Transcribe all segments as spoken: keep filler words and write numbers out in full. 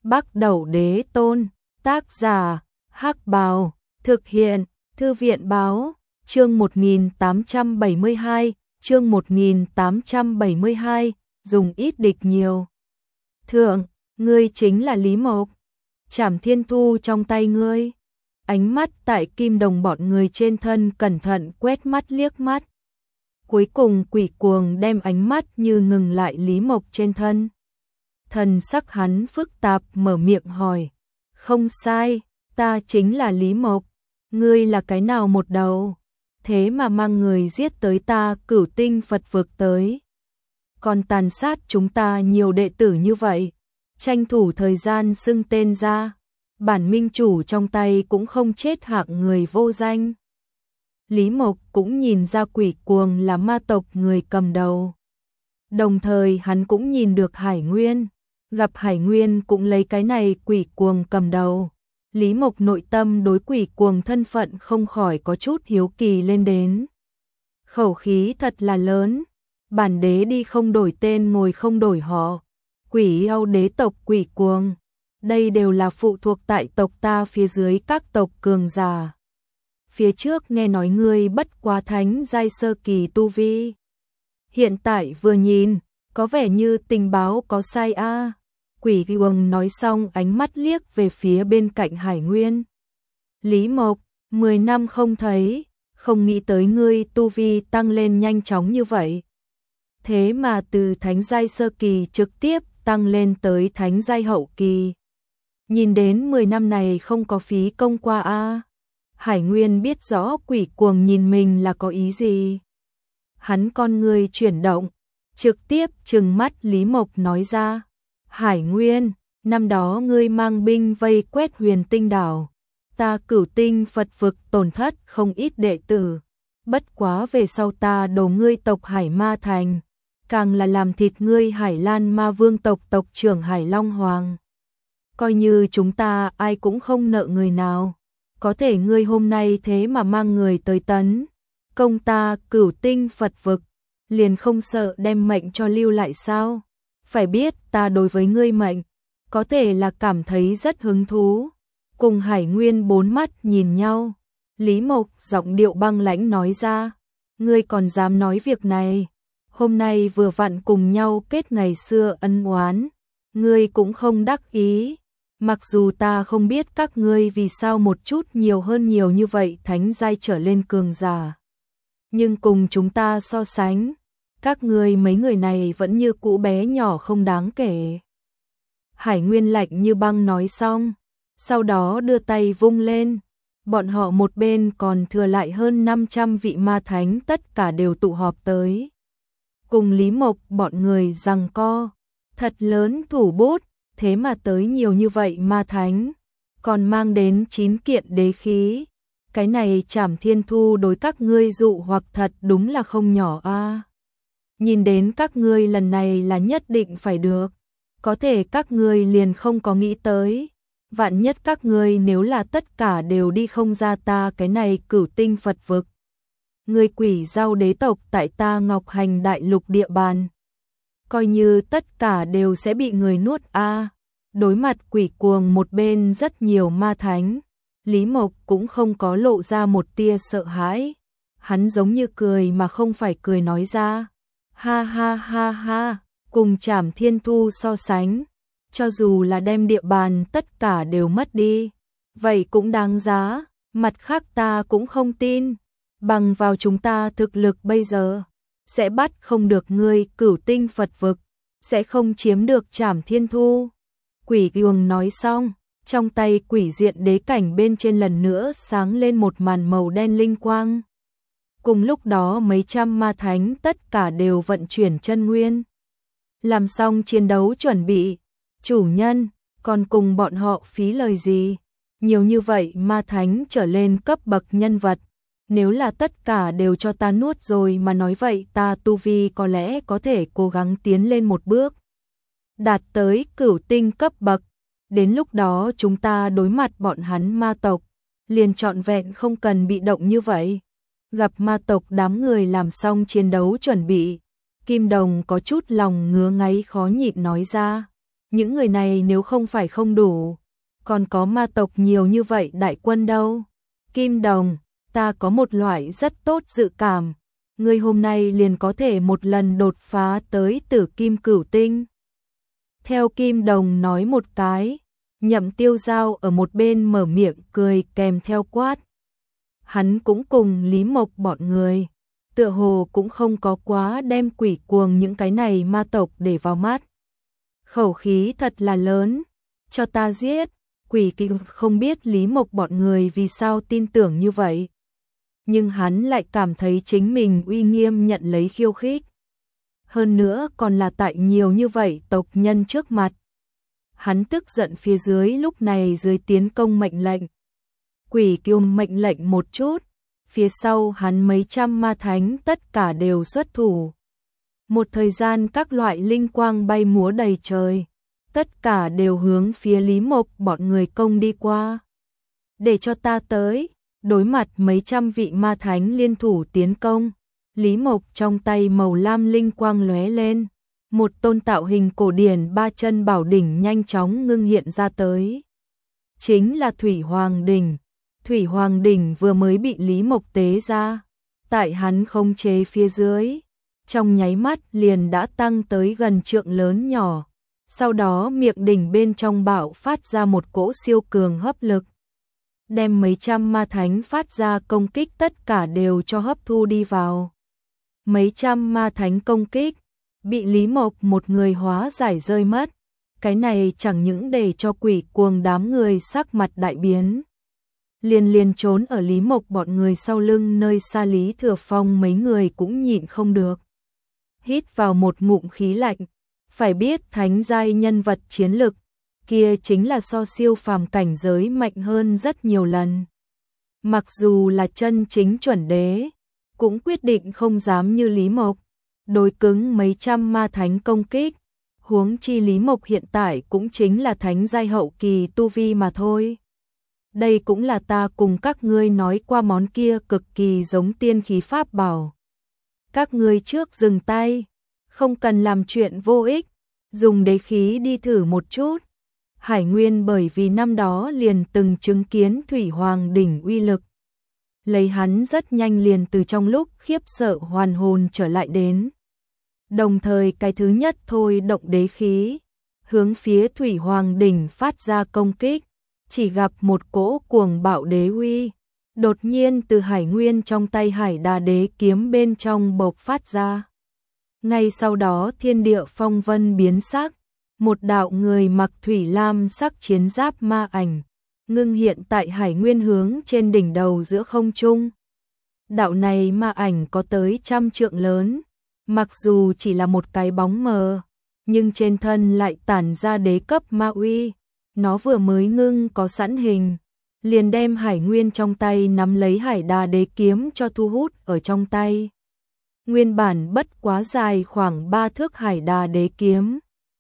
Bắc Đẩu Đế Tôn, tác giả, Hắc Bào, thực hiện, Thư viện Báo, chương một nghìn tám trăm bảy mươi hai, chương một nghìn tám trăm bảy mươi hai, dùng ít địch nhiều. Thượng, ngươi chính là Lý Mộc, Trảm Thiên Thu trong tay ngươi. Ánh mắt tại kim đồng bọn người trên thân cẩn thận quét mắt liếc mắt. Cuối cùng quỷ cuồng đem ánh mắt như ngừng lại Lý Mộc trên thân. Thần sắc hắn phức tạp mở miệng hỏi. Không sai, ta chính là Lý Mộc. Ngươi là cái nào một đầu? Thế mà mang người giết tới ta Cửu Tinh Phật vực tới. Còn tàn sát chúng ta nhiều đệ tử như vậy. Tranh thủ thời gian xưng tên ra. Bản minh chủ trong tay cũng không chết hạng người vô danh. Lý Mộc cũng nhìn ra quỷ cuồng là ma tộc người cầm đầu. Đồng thời hắn cũng nhìn được Hải Nguyên. Gặp Hải Nguyên cũng lấy cái này quỷ cuồng cầm đầu. Lý Mộc nội tâm đối quỷ cuồng thân phận không khỏi có chút hiếu kỳ lên đến. Khẩu khí thật là lớn. Bản đế đi không đổi tên ngồi không đổi họ. Quỷ Âu đế tộc quỷ cuồng. Đây đều là phụ thuộc tại tộc ta phía dưới các tộc cường giả. Phía trước nghe nói ngươi bất quá thánh giai sơ kỳ tu vi. Hiện tại vừa nhìn, có vẻ như tình báo có sai a. À. Quỷ cuồng nói xong ánh mắt liếc về phía bên cạnh Hải Nguyên. Lý Mộc, mười năm không thấy, không nghĩ tới ngươi tu vi tăng lên nhanh chóng như vậy. Thế mà từ thánh giai sơ kỳ trực tiếp tăng lên tới thánh giai hậu kỳ. Nhìn đến mười năm này không có phí công qua a. À. Hải Nguyên biết rõ quỷ cuồng nhìn mình là có ý gì. Hắn con người chuyển động, trực tiếp trừng mắt Lý Mộc nói ra. Hải Nguyên, năm đó ngươi mang binh vây quét Huyền Tinh đảo. Ta Cửu Tinh Phật vực tổn thất không ít đệ tử. Bất quá về sau ta đổ ngươi tộc Hải Ma Thành. Càng là làm thịt ngươi Hải Lan Ma Vương tộc tộc trưởng Hải Long Hoàng. Coi như chúng ta ai cũng không nợ người nào. Có thể ngươi hôm nay thế mà mang người tới tấn công ta Cửu Tinh Phật vực, liền không sợ đem mệnh cho lưu lại sao? Phải biết ta đối với ngươi mệnh, có thể là cảm thấy rất hứng thú. Cùng Hải Nguyên bốn mắt nhìn nhau, Lý Mộc giọng điệu băng lãnh nói ra. Ngươi còn dám nói việc này? Hôm nay vừa vặn cùng nhau kết ngày xưa ân oán, ngươi cũng không đắc ý. Mặc dù ta không biết các ngươi vì sao một chút nhiều hơn nhiều như vậy thánh giai trở lên cường giả. Nhưng cùng chúng ta so sánh, các ngươi mấy người này vẫn như cũ bé nhỏ không đáng kể. Hải Nguyên lạnh như băng nói xong, sau đó đưa tay vung lên. Bọn họ một bên còn thừa lại hơn năm trăm vị ma thánh tất cả đều tụ họp tới. Cùng Lý Mộc bọn người giằng co, thật lớn thủ bút. Thế mà tới nhiều như vậy ma thánh, còn mang đến chín kiện đế khí. Cái này Trảm Thiên Thu đối các ngươi dụ hoặc thật đúng là không nhỏ a. À. Nhìn đến các ngươi lần này là nhất định phải được. Có thể các ngươi liền không có nghĩ tới. Vạn nhất các ngươi nếu là tất cả đều đi không ra ta cái này Cửu Tinh Phật vực. Ngươi quỷ Dao đế tộc tại ta Ngọc Hành đại lục địa bàn. Coi như tất cả đều sẽ bị người nuốt a. À. Đối mặt quỷ cuồng một bên rất nhiều ma thánh, Lý Mộc cũng không có lộ ra một tia sợ hãi. Hắn giống như cười mà không phải cười nói ra. Ha ha ha ha, cùng Trảm Thiên Thu so sánh, cho dù là đem địa bàn tất cả đều mất đi, vậy cũng đáng giá. Mặt khác ta cũng không tin, bằng vào chúng ta thực lực bây giờ, sẽ bắt không được ngươi Cửu Tinh Phật vực, sẽ không chiếm được Trảm Thiên Thu. Quỷ cuồng nói xong, trong tay quỷ diện đế cảnh bên trên lần nữa sáng lên một màn màu đen linh quang. Cùng lúc đó mấy trăm ma thánh tất cả đều vận chuyển chân nguyên. Làm xong chiến đấu chuẩn bị, chủ nhân, còn cùng bọn họ phí lời gì? Nhiều như vậy ma thánh trở lên cấp bậc nhân vật. Nếu là tất cả đều cho ta nuốt rồi mà nói vậy ta tu vi có lẽ có thể cố gắng tiến lên một bước. Đạt tới cửu tinh cấp bậc, đến lúc đó chúng ta đối mặt bọn hắn ma tộc, liền trọn vẹn không cần bị động như vậy. Gặp ma tộc đám người làm xong chiến đấu chuẩn bị, Kim Đồng có chút lòng ngứa ngáy khó nhịn nói ra, Những người này nếu không phải không đủ, còn có ma tộc nhiều như vậy đại quân đâu. Kim Đồng, ta có một loại rất tốt dự cảm, ngươi hôm nay liền có thể một lần đột phá tới tử kim cửu tinh. Theo Kim Đồng nói một cái, Nhậm Tiêu Giao ở một bên mở miệng cười kèm theo quát. Hắn cũng cùng Lý Mộc bọn người, tựa hồ cũng không có quá đem quỷ cuồng những cái này ma tộc để vào mắt. Khẩu khí thật là lớn, cho ta giết. Quỷ kinh không biết Lý Mộc bọn người vì sao tin tưởng như vậy, nhưng hắn lại cảm thấy chính mình uy nghiêm nhận lấy khiêu khích. Hơn nữa còn là tại nhiều như vậy tộc nhân trước mặt. Hắn tức giận phía dưới lúc này dưới tiến công mệnh lệnh. Quỷ kiêu mệnh lệnh một chút, phía sau hắn mấy trăm ma thánh tất cả đều xuất thủ. Một thời gian các loại linh quang bay múa đầy trời, tất cả đều hướng phía Lý Mộc bọn người công đi qua. Để cho ta tới, đối mặt mấy trăm vị ma thánh liên thủ tiến công, Lý Mộc trong tay màu lam linh quang lóe lên, một tôn tạo hình cổ điển ba chân bảo đỉnh nhanh chóng ngưng hiện ra tới. Chính là Thủy Hoàng đỉnh. Thủy Hoàng đỉnh vừa mới bị Lý Mộc tế ra, tại hắn khống chế phía dưới, trong nháy mắt liền đã tăng tới gần trượng lớn nhỏ. Sau đó miệng đỉnh bên trong bạo phát ra một cỗ siêu cường hấp lực, đem mấy trăm ma thánh phát ra công kích tất cả đều cho hấp thu đi vào. Mấy trăm ma thánh công kích, bị Lý Mộc một người hóa giải rơi mất. Cái này chẳng những để cho quỷ cuồng đám người sắc mặt đại biến. Liền liền trốn ở Lý Mộc bọn người sau lưng nơi xa Lý Thừa Phong mấy người cũng nhịn không được. Hít vào một ngụm khí lạnh, phải biết thánh giai nhân vật chiến lực, kia chính là so siêu phàm cảnh giới mạnh hơn rất nhiều lần. Mặc dù là chân chính chuẩn đế, cũng quyết định không dám như Lý Mộc, đối cứng mấy trăm ma thánh công kích, huống chi Lý Mộc hiện tại cũng chính là thánh giai hậu kỳ tu vi mà thôi. Đây cũng là ta cùng các ngươi nói qua món kia cực kỳ giống tiên khí pháp bảo. Các ngươi trước dừng tay, không cần làm chuyện vô ích, dùng đế khí đi thử một chút. Hải Nguyên bởi vì năm đó liền từng chứng kiến Thủy Hoàng đỉnh uy lực, lấy hắn rất nhanh liền từ trong lúc khiếp sợ hoàn hồn trở lại đến. Đồng thời cái thứ nhất thôi động đế khí, hướng phía Thủy Hoàng đỉnh phát ra công kích, chỉ gặp một cỗ cuồng bạo đế uy, đột nhiên từ Hải Nguyên trong tay Hải Đà đế kiếm bên trong bộc phát ra. Ngay sau đó thiên địa phong vân biến sắc, một đạo người mặc thủy lam sắc chiến giáp ma ảnh, ngưng hiện tại Hải Nguyên hướng trên đỉnh đầu giữa không trung. Đạo này ma ảnh có tới trăm trượng lớn, mặc dù chỉ là một cái bóng mờ, nhưng trên thân lại tản ra đế cấp ma uy. Nó vừa mới ngưng có sẵn hình, liền đem Hải Nguyên trong tay nắm lấy Hải Đà đế kiếm cho thu hút ở trong tay. Nguyên bản bất quá dài khoảng ba thước Hải Đà đế kiếm,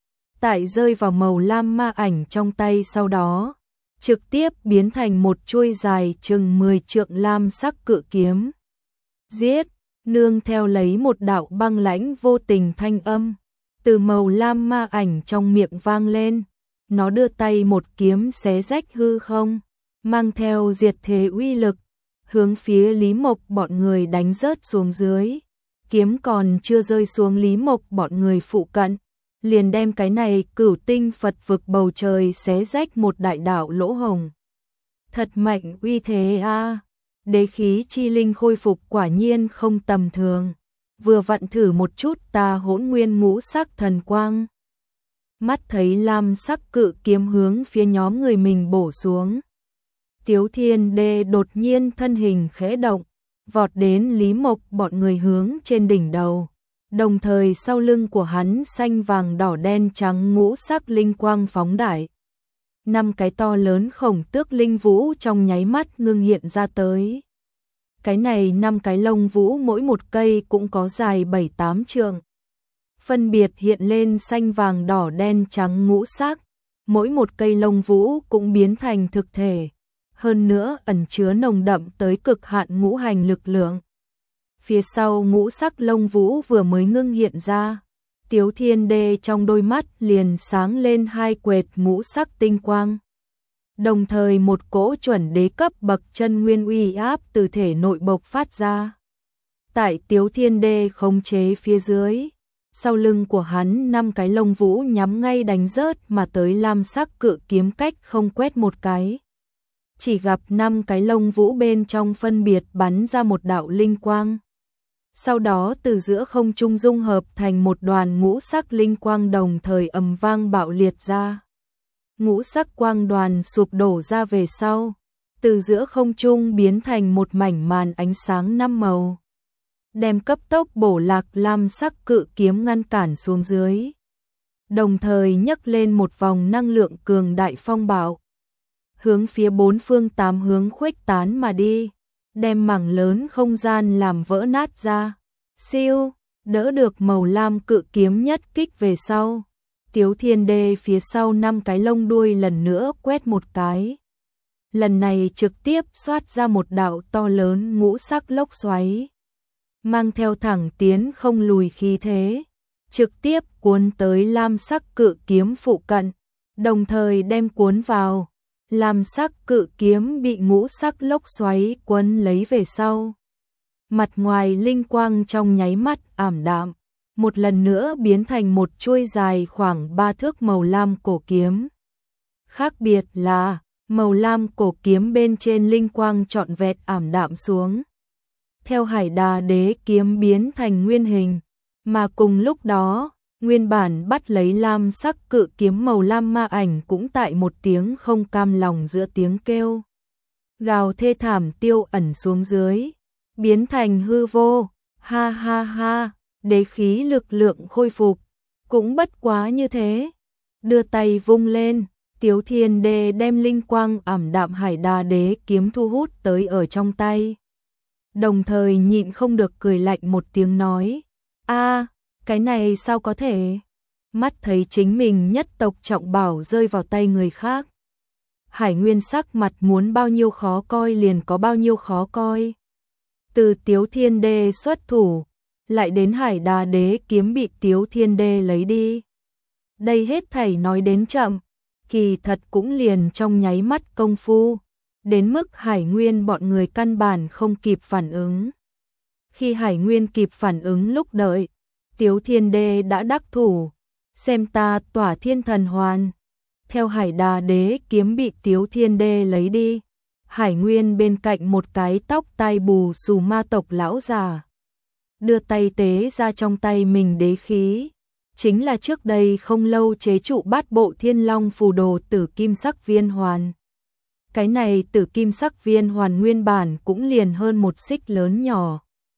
tại rơi vào màu lam ma ảnh trong tay sau đó, trực tiếp biến thành một chuôi dài chừng mười trượng lam sắc cự kiếm. Giết, nương theo lấy một đạo băng lãnh vô tình thanh âm, từ màu lam ma ảnh trong miệng vang lên. Nó đưa tay một kiếm xé rách hư không, mang theo diệt thế uy lực, hướng phía Lý Mộc bọn người đánh rớt xuống dưới. Kiếm còn chưa rơi xuống Lý Mộc bọn người phụ cận, liền đem cái này cửu tinh Phật vực bầu trời xé rách một đại đạo lỗ hồng. Thật mạnh uy thế a, à. Đế khí chi linh khôi phục quả nhiên không tầm thường. Vừa vặn thử một chút ta hỗn nguyên ngũ sắc thần quang. Mắt thấy lam sắc cự kiếm hướng phía nhóm người mình bổ xuống. Tiếu Thiên Đế đột nhiên thân hình khẽ động, vọt đến Lý Mộc bọn người hướng trên đỉnh đầu. Đồng thời sau lưng của hắn xanh vàng đỏ đen trắng ngũ sắc linh quang phóng đại. Năm cái to lớn khổng tước linh vũ trong nháy mắt ngưng hiện ra tới. Cái này năm cái lông vũ mỗi một cây cũng có dài bảy tám trượng. Phân biệt hiện lên xanh vàng đỏ đen trắng ngũ sắc, mỗi một cây lông vũ cũng biến thành thực thể, hơn nữa ẩn chứa nồng đậm tới cực hạn ngũ hành lực lượng. Phía sau ngũ sắc lông vũ vừa mới ngưng hiện ra, Tiếu Thiên Đê trong đôi mắt liền sáng lên hai quệt ngũ sắc tinh quang. Đồng thời một cỗ chuẩn đế cấp bậc chân nguyên uy áp từ thể nội bộc phát ra. Tại Tiếu Thiên Đê khống chế phía dưới, sau lưng của hắn năm cái lông vũ nhắm ngay đánh rớt mà tới lam sắc cự kiếm cách không quét một cái. Chỉ gặp năm cái lông vũ bên trong phân biệt bắn ra một đạo linh quang. Sau đó từ giữa không trung dung hợp thành một đoàn ngũ sắc linh quang đồng thời ầm vang bạo liệt ra. Ngũ sắc quang đoàn sụp đổ ra về sau, từ giữa không trung biến thành một mảnh màn ánh sáng năm màu, đem cấp tốc bổ lạc lam sắc cự kiếm ngăn cản xuống dưới. Đồng thời nhấc lên một vòng năng lượng cường đại phong bạo, hướng phía bốn phương tám hướng khuếch tán mà đi, đem mảng lớn không gian làm vỡ nát ra. Siêu, đỡ được màu lam cự kiếm nhất kích về sau. Tiếu Thiên Đê phía sau năm cái lông đuôi lần nữa quét một cái. Lần này trực tiếp xoát ra một đạo to lớn ngũ sắc lốc xoáy, mang theo thẳng tiến không lùi khí thế, trực tiếp cuốn tới lam sắc cự kiếm phụ cận, đồng thời đem cuốn vào. Lam sắc cự kiếm bị ngũ sắc lốc xoáy cuốn lấy về sau. Mặt ngoài linh quang trong nháy mắt ảm đạm, một lần nữa biến thành một chuôi dài khoảng ba thước màu lam cổ kiếm. Khác biệt là, màu lam cổ kiếm bên trên linh quang trọn vẹn ảm đạm xuống. Theo Hải Đà Đế kiếm biến thành nguyên hình, mà cùng lúc đó, nguyên bản bắt lấy lam sắc cự kiếm màu lam ma ảnh cũng tại một tiếng không cam lòng giữa tiếng kêu gào thê thảm tiêu ẩn xuống dưới, biến thành hư vô. Ha ha ha, đế khí lực lượng khôi phục, cũng bất quá như thế. Đưa tay vung lên, Tiếu Thiên Đê đem linh quang ảm đạm Hải Đà Đế kiếm thu hút tới ở trong tay. Đồng thời nhịn không được cười lạnh một tiếng nói, a, cái này sao có thể? Mắt thấy chính mình nhất tộc trọng bảo rơi vào tay người khác. Hải Nguyên sắc mặt muốn bao nhiêu khó coi liền có bao nhiêu khó coi. Từ Tiếu Thiên Đê xuất thủ, lại đến Hải Đà Đế kiếm bị Tiếu Thiên Đê lấy đi. Đây hết thảy nói đến chậm, kỳ thật cũng liền trong nháy mắt công phu, đến mức Hải Nguyên bọn người căn bản không kịp phản ứng. Khi Hải Nguyên kịp phản ứng lúc đợi, Tiếu Thiên Đê đã đắc thủ, xem ta tỏa thiên thần hoàn. Theo Hải Đà Đế kiếm bị Tiếu Thiên Đê lấy đi, Hải Nguyên bên cạnh một cái tóc tai bù xù ma tộc lão già, đưa tay tế ra trong tay mình đế khí, chính là trước đây không lâu chế trụ bát bộ thiên long phù đồ tử kim sắc viên hoàn. Cái này tử kim sắc viên hoàn nguyên bản cũng liền hơn một xích lớn nhỏ.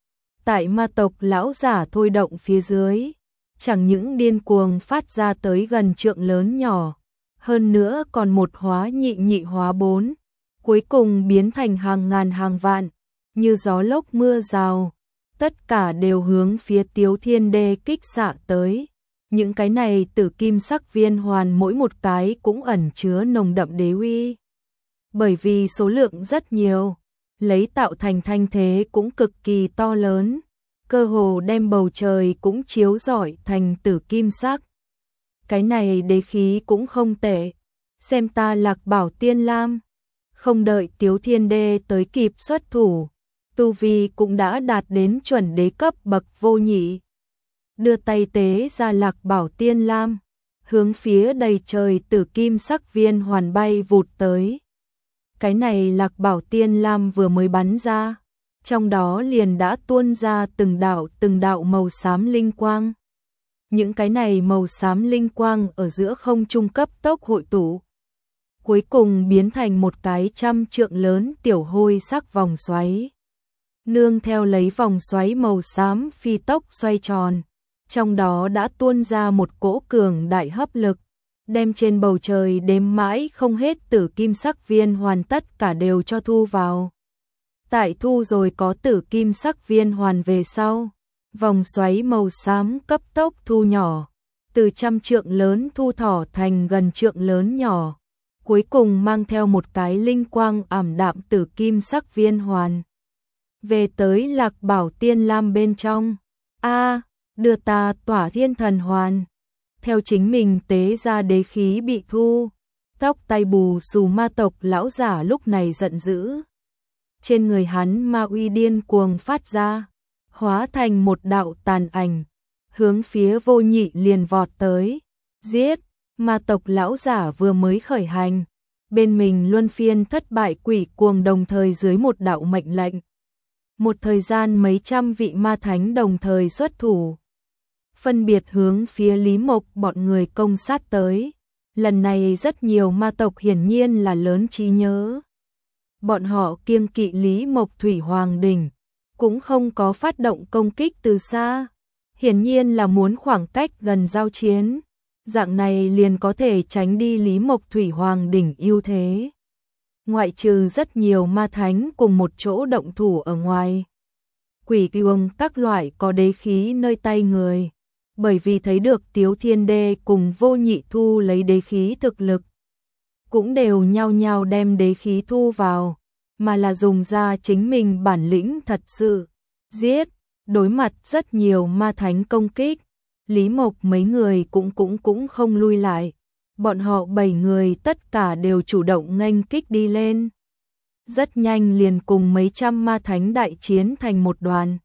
Tại ma tộc lão giả thôi động phía dưới, chẳng những điên cuồng phát ra tới gần trượng lớn nhỏ, hơn nữa còn một hóa nhị nhị hóa bốn, cuối cùng biến thành hàng ngàn hàng vạn, như gió lốc mưa rào, tất cả đều hướng phía Tiếu Thiên Đê kích xạ tới. Những cái này tử kim sắc viên hoàn mỗi một cái cũng ẩn chứa nồng đậm đế uy. Bởi vì số lượng rất nhiều, lấy tạo thành thanh thế cũng cực kỳ to lớn, cơ hồ đem bầu trời cũng chiếu rọi thành tử kim sắc. Cái này đế khí cũng không tệ, xem ta Lạc Bảo Tiên Lam. Không đợi Tiếu Thiên Đê tới kịp xuất thủ, tu vi cũng đã đạt đến chuẩn đế cấp bậc vô nhị. Đưa tay tế ra Lạc Bảo Tiên Lam, hướng phía đầy trời tử kim sắc viên hoàn bay vụt tới. Cái này Lạc Bảo Tiên Lam vừa mới bắn ra, trong đó liền đã tuôn ra từng đạo từng đạo màu xám linh quang. Những cái này màu xám linh quang ở giữa không trung cấp tốc hội tụ, cuối cùng biến thành một cái trăm trượng lớn tiểu hôi sắc vòng xoáy. Nương theo lấy vòng xoáy màu xám phi tốc xoay tròn, trong đó đã tuôn ra một cỗ cường đại hấp lực, đem trên bầu trời đếm mãi không hết tử kim sắc viên hoàn tất cả đều cho thu vào. Tại thu rồi có tử kim sắc viên hoàn về sau, vòng xoáy màu xám cấp tốc thu nhỏ, từ trăm trượng lớn thu thỏ thành gần trượng lớn nhỏ, cuối cùng mang theo một cái linh quang ảm đạm tử kim sắc viên hoàn. Về tới Lạc Bảo Tiên Lam bên trong, a đưa ta tỏa thiên thần hoàn. Theo chính mình tế ra đế khí bị thu, tóc tay bù xù ma tộc lão giả lúc này giận dữ. Trên người hắn ma uy điên cuồng phát ra, hóa thành một đạo tàn ảnh, hướng phía Vô Nhị liền vọt tới, giết. Ma tộc lão giả vừa mới khởi hành, bên mình luân phiên thất bại quỷ cuồng đồng thời dưới một đạo mệnh lệnh. Một thời gian mấy trăm vị ma thánh đồng thời xuất thủ, phân biệt hướng phía Lý Mộc bọn người công sát tới. Lần này rất nhiều ma tộc hiển nhiên là lớn trí nhớ. Bọn họ kiêng kỵ Lý Mộc Thủy Hoàng Đỉnh, cũng không có phát động công kích từ xa, hiển nhiên là muốn khoảng cách gần giao chiến. Dạng này liền có thể tránh đi Lý Mộc Thủy Hoàng Đỉnh ưu thế. Ngoại trừ rất nhiều ma thánh cùng một chỗ động thủ ở ngoài, quỷ cuồng các loại có đế khí nơi tay người, bởi vì thấy được Tiếu Thiên Đê cùng Vô Nhị thu lấy đế khí thực lực, cũng đều nhao nhao đem đế khí thu vào, mà là dùng ra chính mình bản lĩnh thật sự, giết. Đối mặt rất nhiều ma thánh công kích, Lý Mộc mấy người cũng cũng cũng không lui lại, bọn họ bảy người tất cả đều chủ động nghênh kích đi lên. Rất nhanh liền cùng mấy trăm ma thánh đại chiến thành một đoàn.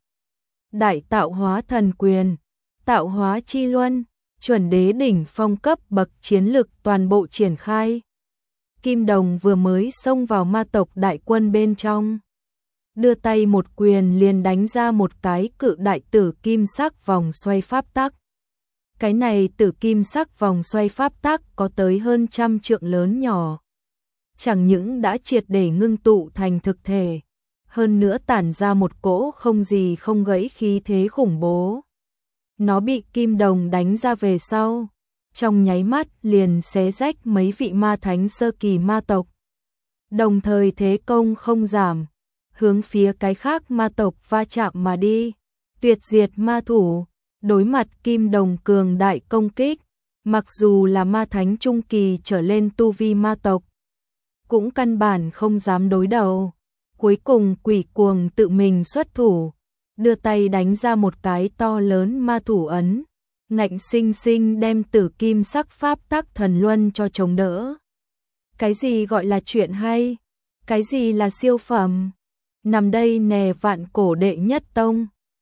Đại tạo hóa thần quyền, tạo hóa chi luân, chuẩn đế đỉnh phong cấp bậc chiến lực toàn bộ triển khai. Kim Đồng vừa mới xông vào ma tộc đại quân bên trong, đưa tay một quyền liền đánh ra một cái cự đại tử kim sắc vòng xoay pháp tắc. Cái này tử kim sắc vòng xoay pháp tắc có tới hơn trăm trượng lớn nhỏ. Chẳng những đã triệt để ngưng tụ thành thực thể, hơn nữa tản ra một cỗ không gì không gãy khí thế khủng bố. Nó bị Kim Đồng đánh ra về sau, trong nháy mắt liền xé rách mấy vị ma thánh sơ kỳ ma tộc. Đồng thời thế công không giảm, hướng phía cái khác ma tộc va chạm mà đi, tuyệt diệt ma thủ. Đối mặt Kim Đồng cường đại công kích, mặc dù là ma thánh trung kỳ trở lên tu vi ma tộc, cũng căn bản không dám đối đầu. Cuối cùng quỷ cuồng tự mình xuất thủ, đưa tay đánh ra một cái to lớn ma thủ ấn, ngạnh sinh sinh đem tử kim sắc pháp tắc thần luân cho chống đỡ. Cái gì gọi là chuyện hay? Cái gì là siêu phẩm? Nằm đây nè vạn cổ đệ nhất tông.